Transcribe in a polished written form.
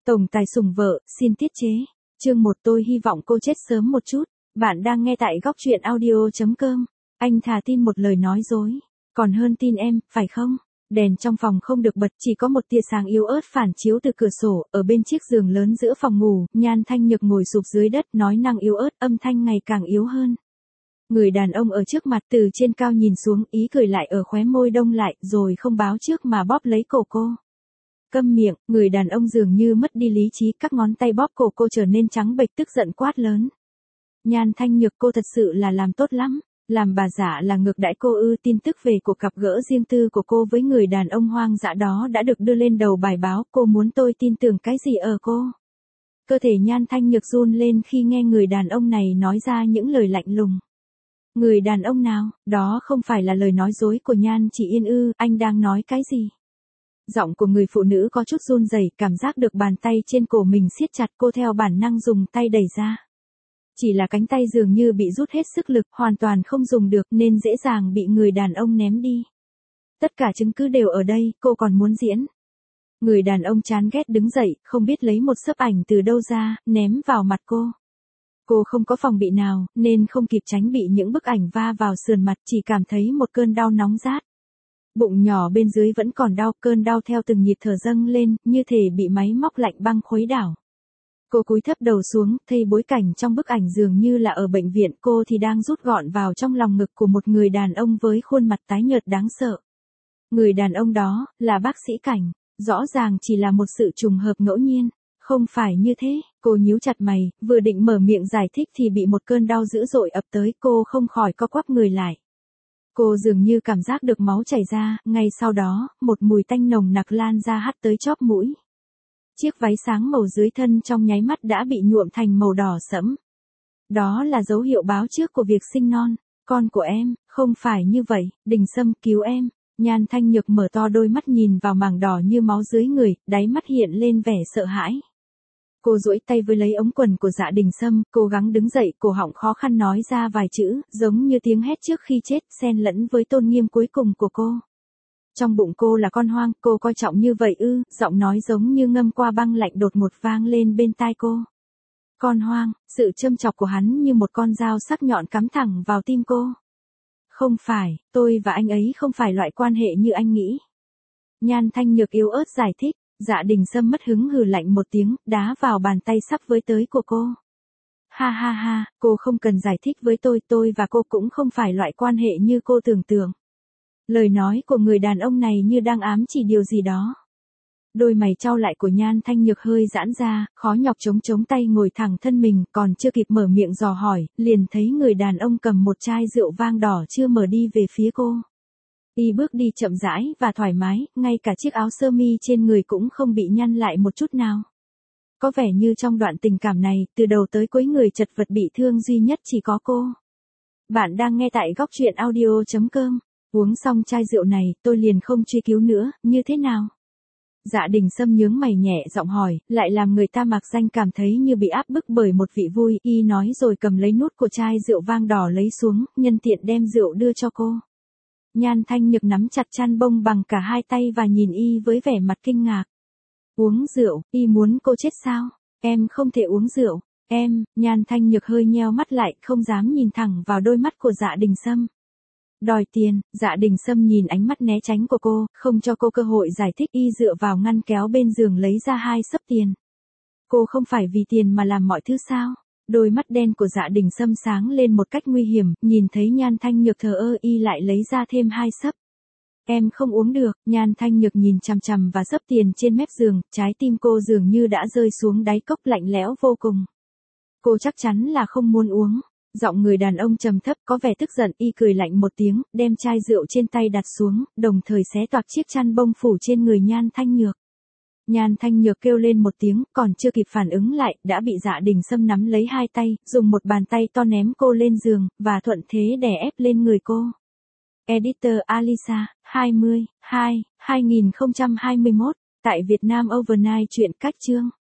Tổng tài sủng vợ, xin tiết chế. Chương 1 tôi hy vọng cô chết sớm một chút. Bạn đang nghe tại góc truyện audio.com. Anh thà tin một lời nói dối, còn hơn tin em, phải không? Đèn trong phòng không được bật, chỉ có một tia sáng yếu ớt phản chiếu từ cửa sổ, ở bên chiếc giường lớn giữa phòng ngủ, Nhan Thanh Nhược ngồi sụp dưới đất, nói năng yếu ớt, âm thanh ngày càng yếu hơn. Người đàn ông ở trước mặt từ trên cao nhìn xuống, ý cười lại ở khóe môi đông lại, rồi không báo trước mà bóp lấy cổ cô. Câm miệng, người đàn ông dường như mất đi lý trí, các ngón tay bóp cổ cô trở nên trắng bệch, tức giận quát lớn. Nhan Thanh Nhược, cô thật sự là làm tốt lắm. Làm bà giả là ngược đãi cô ư? Tin tức về cuộc gặp gỡ riêng tư của cô với người đàn ông hoang dã đó đã được đưa lên đầu bài báo, cô muốn tôi tin tưởng cái gì ở cô? Cơ thể Nhan Thanh Nhược run lên khi nghe người đàn ông này nói ra những lời lạnh lùng. Người đàn ông nào? Đó không phải là lời nói dối của Nhan Chỉ Yên ư? Anh đang nói cái gì? Giọng của người phụ nữ có chút run rẩy, cảm giác được bàn tay trên cổ mình siết chặt, cô theo bản năng dùng tay đẩy ra. Chỉ là cánh tay dường như bị rút hết sức lực, hoàn toàn không dùng được nên dễ dàng bị người đàn ông ném đi. Tất cả chứng cứ đều ở đây, cô còn muốn diễn. Người đàn ông chán ghét đứng dậy, không biết lấy một xấp ảnh từ đâu ra, ném vào mặt cô. Cô không có phòng bị nào, nên không kịp tránh bị những bức ảnh va vào sườn mặt, chỉ cảm thấy một cơn đau nóng rát. Bụng nhỏ bên dưới vẫn còn đau, cơn đau theo từng nhịp thở dâng lên, như thể bị máy móc lạnh băng khuấy đảo. Cô cúi thấp đầu xuống, thấy bối cảnh trong bức ảnh dường như là ở bệnh viện, cô thì đang rút gọn vào trong lòng ngực của một người đàn ông với khuôn mặt tái nhợt đáng sợ. Người đàn ông đó, là bác sĩ Cảnh, rõ ràng chỉ là một sự trùng hợp ngẫu nhiên. Không phải như thế, cô nhíu chặt mày, vừa định mở miệng giải thích thì bị một cơn đau dữ dội ập tới, cô không khỏi co quắp người lại. Cô dường như cảm giác được máu chảy ra, ngay sau đó, một mùi tanh nồng nặc lan ra hắt tới chóp mũi. Chiếc váy sáng màu dưới thân trong nháy mắt đã bị nhuộm thành màu đỏ sẫm. Đó là dấu hiệu báo trước của việc sinh non. Con của em, không phải như vậy, Đình Sâm cứu em. Nhan Thanh Nhược mở to đôi mắt nhìn vào mảng đỏ như máu dưới người, đáy mắt hiện lên vẻ sợ hãi. Cô duỗi tay với lấy ống quần của Dạ Đình Sâm, cố gắng đứng dậy, cổ họng khó khăn nói ra vài chữ, giống như tiếng hét trước khi chết, xen lẫn với tôn nghiêm cuối cùng của cô. Trong bụng cô là con hoang, cô coi trọng như vậy ư? Giọng nói giống như ngâm qua băng lạnh đột ngột vang lên bên tai cô. Con hoang, sự châm chọc của hắn như một con dao sắc nhọn cắm thẳng vào tim cô. Không phải, tôi và anh ấy không phải loại quan hệ như anh nghĩ. Nhan Thanh Nhược yếu ớt giải thích. Dạ Đình Sâm mất hứng hừ lạnh một tiếng, đá vào bàn tay sắp với tới của cô. Ha ha ha, cô không cần giải thích với tôi và cô cũng không phải loại quan hệ như cô tưởng tượng. Lời nói của người đàn ông này như đang ám chỉ điều gì đó. Đôi mày chau lại của Nhan Thanh Nhược hơi giãn ra, khó nhọc chống tay ngồi thẳng thân mình, còn chưa kịp mở miệng dò hỏi, liền thấy người đàn ông cầm một chai rượu vang đỏ chưa mở đi về phía cô. Y bước đi chậm rãi và thoải mái, ngay cả chiếc áo sơ mi trên người cũng không bị nhăn lại một chút nào. Có vẻ như trong đoạn tình cảm này, từ đầu tới cuối người chật vật bị thương duy nhất chỉ có cô. Bạn đang nghe tại góc truyện audio.com. Uống xong chai rượu này, tôi liền không truy cứu nữa, như thế nào? Dạ Đình Sâm nhướng mày nhẹ giọng hỏi, lại làm người ta mạc danh cảm thấy như bị áp bức bởi một vị vui. Y nói rồi cầm lấy nút của chai rượu vang đỏ lấy xuống, nhân tiện đem rượu đưa cho cô. Nhan Thanh Nhược nắm chặt chăn bông bằng cả hai tay và nhìn Y với vẻ mặt kinh ngạc. Uống rượu, Y muốn cô chết sao? Em không thể uống rượu. Nhan Thanh Nhược hơi nheo mắt lại, không dám nhìn thẳng vào đôi mắt của Dạ Đình Sâm. Đòi tiền, Dạ Đình Sâm nhìn ánh mắt né tránh của cô, không cho cô cơ hội giải thích. Y dựa vào ngăn kéo bên giường lấy ra 2 xấp tiền. Cô không phải vì tiền mà làm mọi thứ sao? Đôi mắt đen của Dạ Đình Sâm sáng lên một cách nguy hiểm, nhìn thấy Nhan Thanh Nhược thờ ơ, Y lại lấy ra thêm 2 xấp. Em không uống được. Nhan Thanh Nhược nhìn chằm chằm và xấp tiền trên mép giường, trái tim cô dường như đã rơi xuống đáy cốc lạnh lẽo vô cùng. Cô chắc chắn là không muốn uống. Giọng người đàn ông trầm thấp có vẻ tức giận. Y cười lạnh một tiếng, đem chai rượu trên tay đặt xuống, đồng thời xé toạc chiếc chăn bông phủ trên người Nhan Thanh Nhược. Nhan Thanh Nhược kêu lên một tiếng, còn chưa kịp phản ứng lại, đã bị Dạ Đình Sâm nắm lấy hai tay, dùng một bàn tay to ném cô lên giường, và thuận thế đè ép lên người cô. Editor Alisa, 20/2/2021, tại Việt Nam Overnight truyện cách chương.